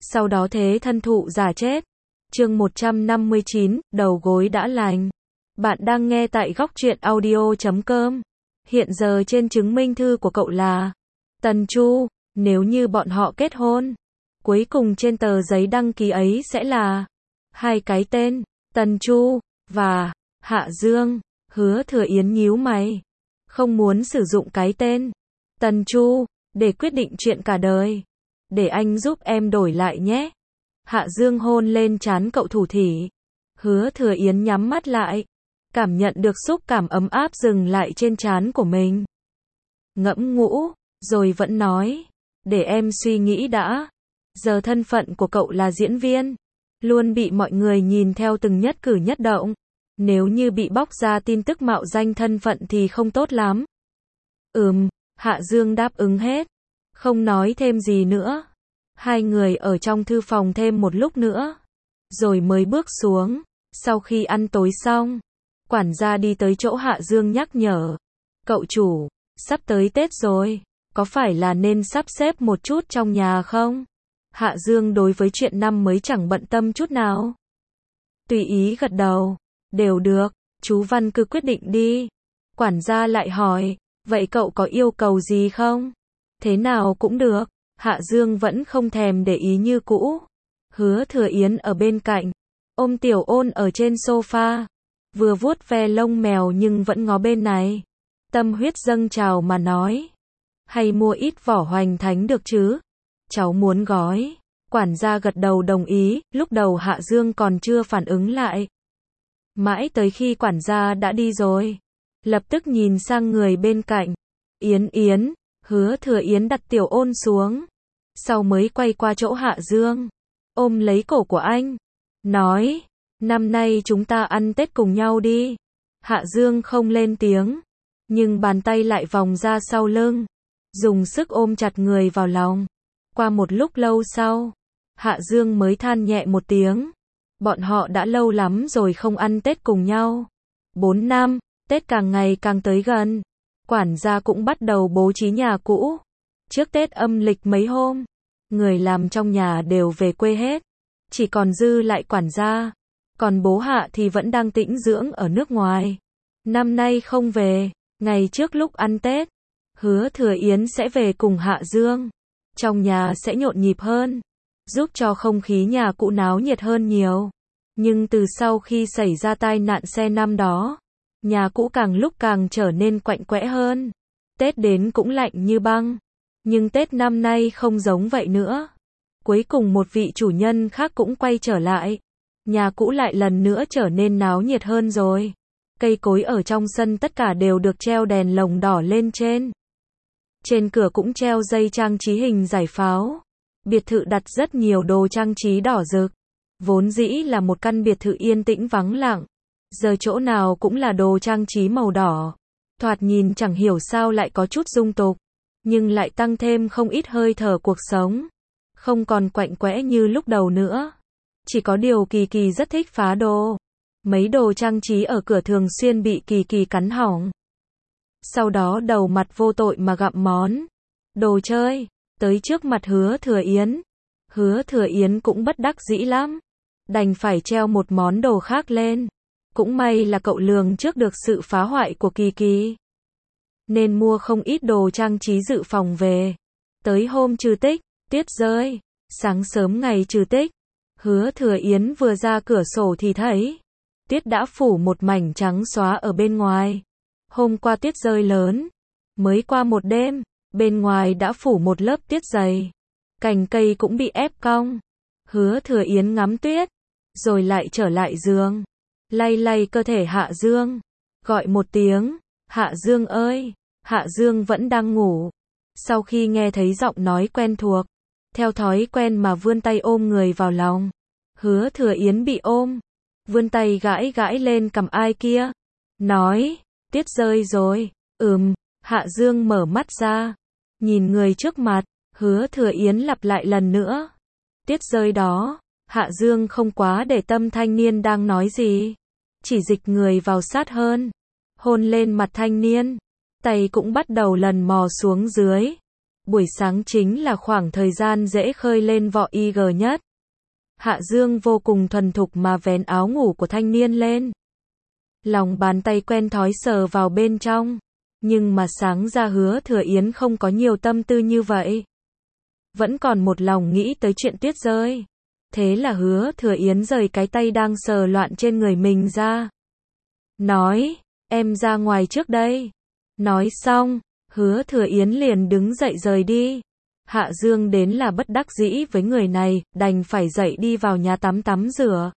sau đó thế thân thụ giả chết. Chương 159, đầu gối đã lành. Bạn đang nghe tại góc truyện audio.com. Hiện giờ trên chứng minh thư của cậu là Tần Chu, nếu như bọn họ kết hôn, cuối cùng trên tờ giấy đăng ký ấy sẽ là hai cái tên, Tần Chu và Hạ Dương. Hứa Thừa Yến nhíu mày, không muốn sử dụng cái tên Tần Chu để quyết định chuyện cả đời. Để anh giúp em đổi lại nhé. Hạ Dương hôn lên trán cậu thủ thỉ. Hứa Thừa Yến nhắm mắt lại, cảm nhận được xúc cảm ấm áp dừng lại trên trán của mình. Ngẫm ngũ, rồi vẫn nói, để em suy nghĩ đã. Giờ thân phận của cậu là diễn viên, luôn bị mọi người nhìn theo từng nhất cử nhất động. Nếu như bị bóc ra tin tức mạo danh thân phận thì không tốt lắm. Hạ Dương đáp ứng hết, không nói thêm gì nữa. Hai người ở trong thư phòng thêm một lúc nữa, rồi mới bước xuống. Sau khi ăn tối xong, quản gia đi tới chỗ Hạ Dương nhắc nhở. Cậu chủ, sắp tới Tết rồi, có phải là nên sắp xếp một chút trong nhà không? Hạ Dương đối với chuyện năm mới chẳng bận tâm chút nào. Tùy ý gật đầu, đều được, chú Văn cứ quyết định đi. Quản gia lại hỏi, vậy cậu có yêu cầu gì không? Thế nào cũng được. Hạ Dương vẫn không thèm để ý như cũ. Hứa Thừa Yến ở bên cạnh, ôm Tiểu Ôn ở trên sofa, vừa vuốt ve lông mèo nhưng vẫn ngó bên này. Tâm huyết dâng trào mà nói, hay mua ít vỏ hoành thánh được chứ? Cháu muốn gói. Quản gia gật đầu đồng ý. Lúc đầu Hạ Dương còn chưa phản ứng lại, mãi tới khi quản gia đã đi rồi, lập tức nhìn sang người bên cạnh. Yến Yến. Hứa Thừa Yến đặt Tiểu Ôn xuống, sau mới quay qua chỗ Hạ Dương, ôm lấy cổ của anh, nói, năm nay chúng ta ăn Tết cùng nhau đi. Hạ Dương không lên tiếng, nhưng bàn tay lại vòng ra sau lưng, dùng sức ôm chặt người vào lòng. Qua một lúc lâu sau, Hạ Dương mới than nhẹ một tiếng. Bọn họ đã lâu lắm rồi không ăn Tết cùng nhau. 4 năm, Tết càng ngày càng tới gần. Quản gia cũng bắt đầu bố trí nhà cũ. Trước Tết âm lịch mấy hôm, người làm trong nhà đều về quê hết, chỉ còn dư lại quản gia. Còn bố Hạ thì vẫn đang tĩnh dưỡng ở nước ngoài. Năm nay không về. Ngày trước lúc ăn Tết, Hứa Thừa Yến sẽ về cùng Hạ Dương. Trong nhà sẽ nhộn nhịp hơn, giúp cho không khí nhà cũ náo nhiệt hơn nhiều. Nhưng từ sau khi xảy ra tai nạn xe năm đó, nhà cũ càng lúc càng trở nên quạnh quẽ hơn. Tết đến cũng lạnh như băng. Nhưng Tết năm nay không giống vậy nữa. Cuối cùng một vị chủ nhân khác cũng quay trở lại. Nhà cũ lại lần nữa trở nên náo nhiệt hơn rồi. Cây cối ở trong sân tất cả đều được treo đèn lồng đỏ lên trên. Trên cửa cũng treo dây trang trí hình giải pháo. Biệt thự đặt rất nhiều đồ trang trí đỏ rực. Vốn dĩ là một căn biệt thự yên tĩnh vắng lặng, giờ chỗ nào cũng là đồ trang trí màu đỏ. Thoạt nhìn chẳng hiểu sao lại có chút dung tục, nhưng lại tăng thêm không ít hơi thở cuộc sống. Không còn quạnh quẽ như lúc đầu nữa. Chỉ có điều Kỳ Kỳ rất thích phá đồ. Mấy đồ trang trí ở cửa thường xuyên bị Kỳ Kỳ cắn hỏng. Sau đó đầu mặt vô tội mà gặm món đồ chơi tới trước mặt Hứa Thừa Yến. Hứa Thừa Yến cũng bất đắc dĩ lắm, đành phải treo một món đồ khác lên. Cũng may là cậu lường trước được sự phá hoại của Kỳ Kỳ, nên mua không ít đồ trang trí dự phòng về. Tới hôm trừ tích, tuyết rơi. Sáng sớm ngày trừ tích, Hứa Thừa Yến vừa ra cửa sổ thì thấy tuyết đã phủ một mảnh trắng xóa ở bên ngoài. Hôm qua tuyết rơi lớn, mới qua một đêm, bên ngoài đã phủ một lớp tuyết dày. Cành cây cũng bị ép cong. Hứa Thừa Yến ngắm tuyết, rồi lại trở lại giường, lay lay cơ thể Hạ Dương, gọi một tiếng, Hạ Dương ơi. Hạ Dương vẫn đang ngủ. Sau khi nghe thấy giọng nói quen thuộc, theo thói quen mà vươn tay ôm người vào lòng. Hứa Thừa Yến bị ôm, vươn tay gãi gãi lên cằm ai kia, nói, tuyết rơi rồi. Hạ Dương mở mắt ra, nhìn người trước mặt. Hứa Thừa Yến lặp lại lần nữa, tuyết rơi đó. Hạ Dương không quá để tâm thanh niên đang nói gì, chỉ dịch người vào sát hơn, hôn lên mặt thanh niên, tay cũng bắt đầu lần mò xuống dưới. Buổi sáng chính là khoảng thời gian dễ khơi lên vỏ IG nhất. Hạ Dương vô cùng thuần thục mà vén áo ngủ của thanh niên lên. Lòng bàn tay quen thói sờ vào bên trong. Nhưng mà sáng ra Hứa Thừa Yến không có nhiều tâm tư như vậy. Vẫn còn một lòng nghĩ tới chuyện tuyết rơi. Thế là Hứa Thừa Yến rời cái tay đang sờ loạn trên người mình ra. Nói, em ra ngoài trước đây. Nói xong, Hứa Thừa Yến liền đứng dậy rời đi. Hạ Dương đến là bất đắc dĩ với người này, đành phải dậy đi vào nhà tắm rửa.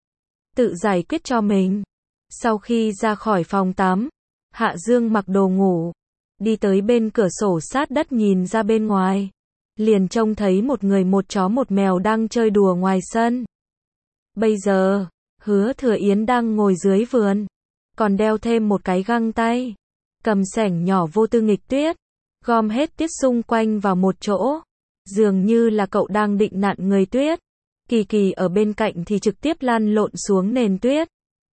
Tự giải quyết cho mình. Sau khi ra khỏi phòng tắm, Hạ Dương mặc đồ ngủ, đi tới bên cửa sổ sát đất nhìn ra bên ngoài. Liền trông thấy một người một chó một mèo đang chơi đùa ngoài sân. Bây giờ, Hứa Thừa Yến đang ngồi dưới vườn, còn đeo thêm một cái găng tay, cầm xẻng nhỏ vô tư nghịch tuyết, gom hết tuyết xung quanh vào một chỗ. Dường như là cậu đang định nặn người tuyết. Kỳ Kỳ ở bên cạnh thì trực tiếp lăn lộn xuống nền tuyết,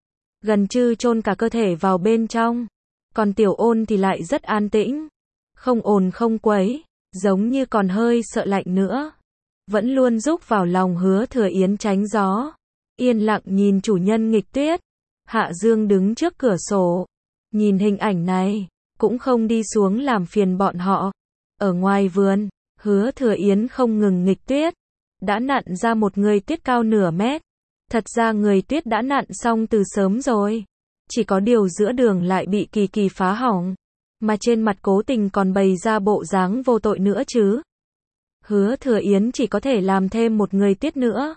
gần như chôn cả cơ thể vào bên trong. Còn Tiểu Ôn thì lại rất an tĩnh, không ồn không quấy, giống như còn hơi sợ lạnh nữa. Vẫn luôn rúc vào lòng Hứa Thừa Yến tránh gió, yên lặng nhìn chủ nhân nghịch tuyết. Hạ Dương đứng trước cửa sổ, nhìn hình ảnh này, cũng không đi xuống làm phiền bọn họ. Ở ngoài vườn, Hứa Thừa Yến không ngừng nghịch tuyết, đã nặn ra một người tuyết cao nửa mét. Thật ra người tuyết đã nặn xong từ sớm rồi, chỉ có điều giữa đường lại bị Kỳ Kỳ phá hỏng, mà trên mặt cố tình còn bày ra bộ dáng vô tội nữa chứ. Hứa Thừa Yến chỉ có thể làm thêm một người tuyết nữa.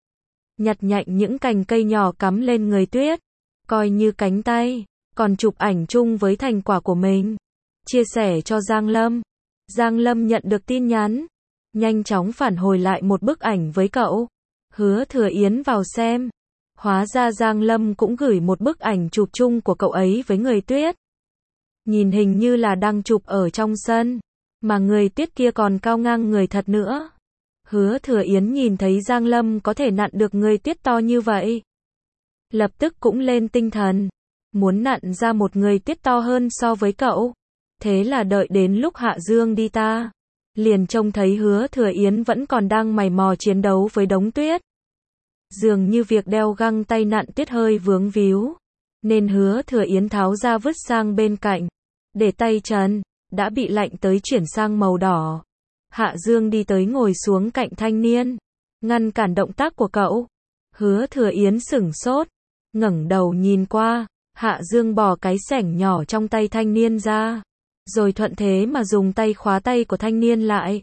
Nhặt nhạnh những cành cây nhỏ cắm lên người tuyết, coi như cánh tay, còn chụp ảnh chung với thành quả của mình, chia sẻ cho Giang Lâm. Giang Lâm nhận được tin nhắn, nhanh chóng phản hồi lại một bức ảnh với cậu. Hứa Thừa Yến vào xem, hóa ra Giang Lâm cũng gửi một bức ảnh chụp chung của cậu ấy với người tuyết. Nhìn hình như là đang chụp ở trong sân, mà người tuyết kia còn cao ngang người thật nữa. Hứa Thừa Yến nhìn thấy Giang Lâm có thể nặn được người tuyết to như vậy, lập tức cũng lên tinh thần, muốn nặn ra một người tuyết to hơn so với cậu. Thế là đợi đến lúc Hạ Dương đi ta, liền trông thấy Hứa Thừa Yến vẫn còn đang mày mò chiến đấu với đống tuyết. Dường như việc đeo găng tay nặn tuyết hơi vướng víu, nên Hứa Thừa Yến tháo ra vứt sang bên cạnh, để tay chân đã bị lạnh tới chuyển sang màu đỏ. Hạ Dương đi tới ngồi xuống cạnh thanh niên, ngăn cản động tác của cậu. Hứa Thừa Yến sửng sốt, ngẩng đầu nhìn qua. Hạ Dương bỏ cái xẻng nhỏ trong tay thanh niên ra, rồi thuận thế mà dùng tay khóa tay của thanh niên lại.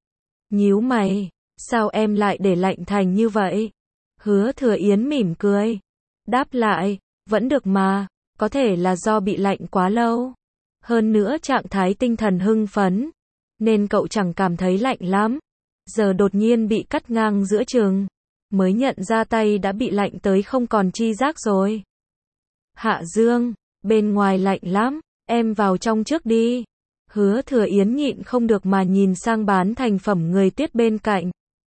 Nhíu mày, sao em lại để lạnh thành như vậy? Hứa Thừa Yến mỉm cười, đáp lại, vẫn được mà, có thể là do bị lạnh quá lâu. Hơn nữa trạng thái tinh thần hưng phấn, nên cậu chẳng cảm thấy lạnh lắm. Giờ đột nhiên bị cắt ngang giữa chừng, mới nhận ra tay đã bị lạnh tới không còn chi giác rồi. Hạ Dương, bên ngoài lạnh lắm, em vào trong trước đi. Hứa Thừa Yến nhịn không được mà nhìn sang bán thành phẩm người tuyết bên cạnh.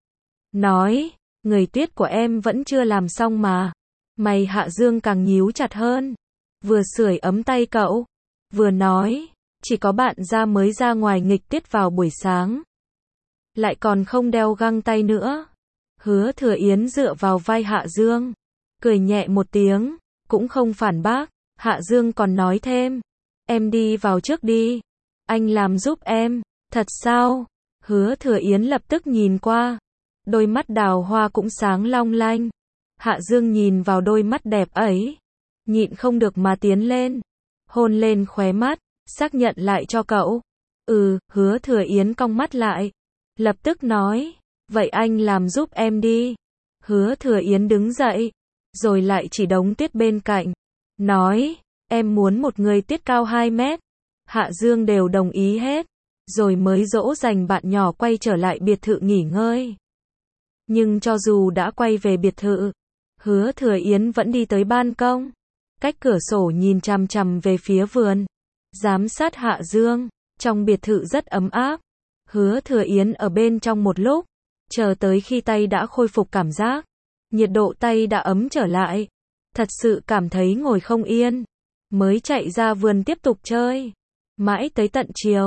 Nói, người tuyết của em vẫn chưa làm xong mà. Mày Hạ Dương càng nhíu chặt hơn, vừa sưởi ấm tay cậu, vừa nói, chỉ có bạn ra mới ra ngoài nghịch tuyết vào buổi sáng, lại còn không đeo găng tay nữa. Hứa Thừa Yến dựa vào vai Hạ Dương, cười nhẹ một tiếng, cũng không phản bác. Hạ Dương còn nói thêm, em đi vào trước đi, anh làm giúp em. Thật sao? Hứa Thừa Yến lập tức nhìn qua, đôi mắt đào hoa cũng sáng long lanh. Hạ Dương nhìn vào đôi mắt đẹp ấy, nhịn không được mà tiến lên, hôn lên khóe mắt, xác nhận lại cho cậu. Hứa Thừa Yến cong mắt lại, lập tức nói, vậy anh làm giúp em đi. Hứa Thừa Yến đứng dậy, rồi lại chỉ đống tuyết bên cạnh, nói, em muốn một người tuyết cao 2 mét. Hạ Dương đều đồng ý hết, rồi mới dỗ dành bạn nhỏ quay trở lại biệt thự nghỉ ngơi. Nhưng cho dù đã quay về biệt thự, Hứa Thừa Yến vẫn đi tới ban công, cách cửa sổ nhìn chằm chằm về phía vườn, giám sát Hạ Dương. Trong biệt thự rất ấm áp, Hứa Thừa Yến ở bên trong một lúc, chờ tới khi tay đã khôi phục cảm giác, nhiệt độ tay đã ấm trở lại, thật sự cảm thấy ngồi không yên, mới chạy ra vườn tiếp tục chơi. Mãi tới tận chiều,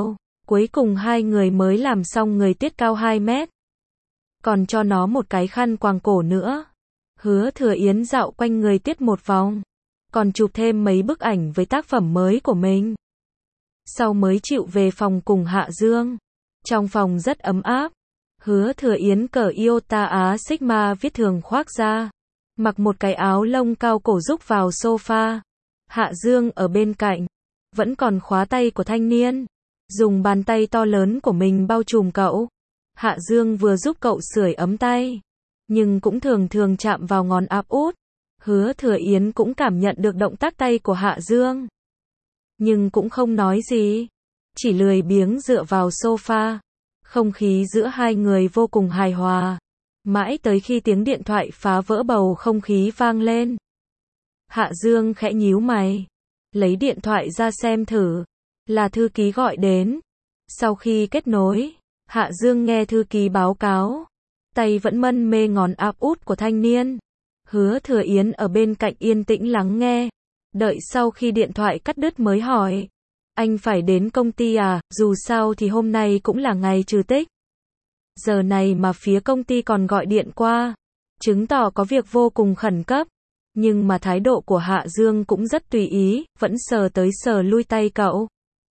Cuối cùng hai người mới làm xong người tiết cao 2 mét. Còn cho nó một cái khăn quàng cổ nữa. Hứa Thừa Yến dạo quanh người tiết một vòng. Còn chụp thêm mấy bức ảnh với tác phẩm mới của mình. Sau mới chịu về phòng cùng Hạ Dương. Trong phòng rất ấm áp. Hứa Thừa Yến cởi Iota Á Sigma viết thường khoác ra. Mặc một cái áo lông cao cổ rúc vào sofa. Hạ Dương ở bên cạnh. Vẫn còn khóa tay của thanh niên. Dùng bàn tay to lớn của mình bao trùm cậu. Hạ Dương vừa giúp cậu sưởi ấm tay. Nhưng cũng thường thường chạm vào ngón áp út. Hứa Thừa Yến cũng cảm nhận được động tác tay của Hạ Dương. Nhưng cũng không nói gì. Chỉ lười biếng dựa vào sofa. Không khí giữa hai người vô cùng hài hòa. Mãi tới khi tiếng điện thoại phá vỡ bầu không khí vang lên. Hạ Dương khẽ nhíu mày. Lấy điện thoại ra xem thử. Là thư ký gọi đến. Sau khi kết nối, Hạ Dương nghe thư ký báo cáo. Tay vẫn mân mê ngón áp út của thanh niên. Hứa Thừa Yến ở bên cạnh yên tĩnh lắng nghe. Đợi sau khi điện thoại cắt đứt mới hỏi. Anh phải đến công ty à, dù sao thì hôm nay cũng là ngày trừ tích. Giờ này mà phía công ty còn gọi điện qua. Chứng tỏ có việc vô cùng khẩn cấp. Nhưng mà thái độ của Hạ Dương cũng rất tùy ý, vẫn sờ tới sờ lui tay cậu.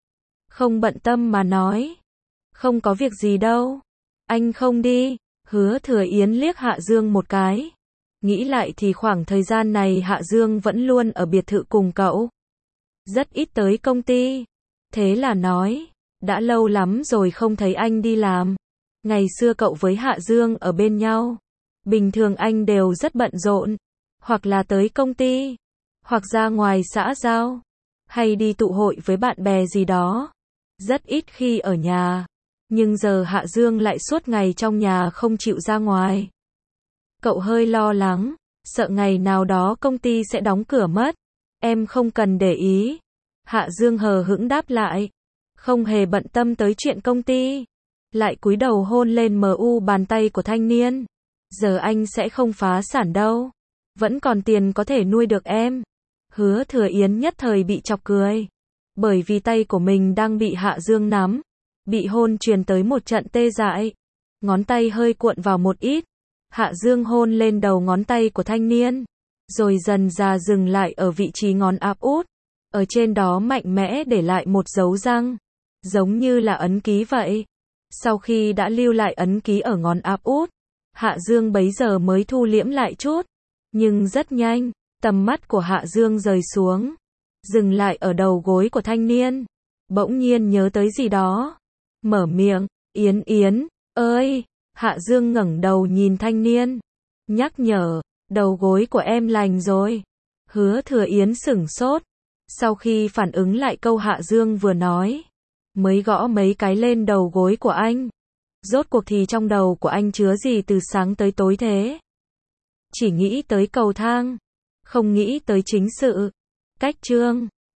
Không bận tâm mà nói. Không có việc gì đâu. Anh không đi. Hứa Thừa Yến liếc Hạ Dương một cái. Nghĩ lại thì khoảng thời gian này Hạ Dương vẫn luôn ở biệt thự cùng cậu. Rất ít tới công ty. Thế là nói. Đã lâu lắm rồi không thấy anh đi làm. Ngày xưa cậu với Hạ Dương ở bên nhau. Bình thường anh đều rất bận rộn. Hoặc là tới công ty. Hoặc ra ngoài xã giao. Hay đi tụ hội với bạn bè gì đó. Rất ít khi ở nhà. Nhưng giờ Hạ Dương lại suốt ngày trong nhà không chịu ra ngoài. Cậu hơi lo lắng. Sợ ngày nào đó công ty sẽ đóng cửa mất. Em không cần để ý. Hạ Dương hờ hững đáp lại. Không hề bận tâm tới chuyện công ty. Lại cúi đầu hôn lên mu bàn tay của thanh niên. Giờ anh sẽ không phá sản đâu. Vẫn còn tiền có thể nuôi được em. Hứa Thừa Yến nhất thời bị chọc cười. Bởi vì tay của mình đang bị Hạ Dương nắm. Bị hôn truyền tới một trận tê dại. Ngón tay hơi cuộn vào một ít. Hạ Dương hôn lên đầu ngón tay của thanh niên. Rồi dần dà dừng lại ở vị trí ngón áp út. Ở trên đó mạnh mẽ để lại một dấu răng. Giống như là ấn ký vậy. Sau khi đã lưu lại ấn ký ở ngón áp út. Hạ Dương bấy giờ mới thu liễm lại chút. Nhưng rất nhanh. Tầm mắt của Hạ Dương rời xuống. Dừng lại ở đầu gối của thanh niên. Bỗng nhiên nhớ tới gì đó. Mở miệng. Yến Yến, ơi. Hạ Dương ngẩng đầu nhìn thanh niên. Nhắc nhở. Đầu gối của em lành rồi. Hứa Thừa Yến sửng sốt. Sau khi phản ứng lại câu Hạ Dương vừa nói. Mới gõ mấy cái lên đầu gối của anh. Rốt cuộc thì trong đầu của anh chứa gì từ sáng tới tối thế? Chỉ nghĩ tới cầu thang. Không nghĩ tới chính sự. Cách chương.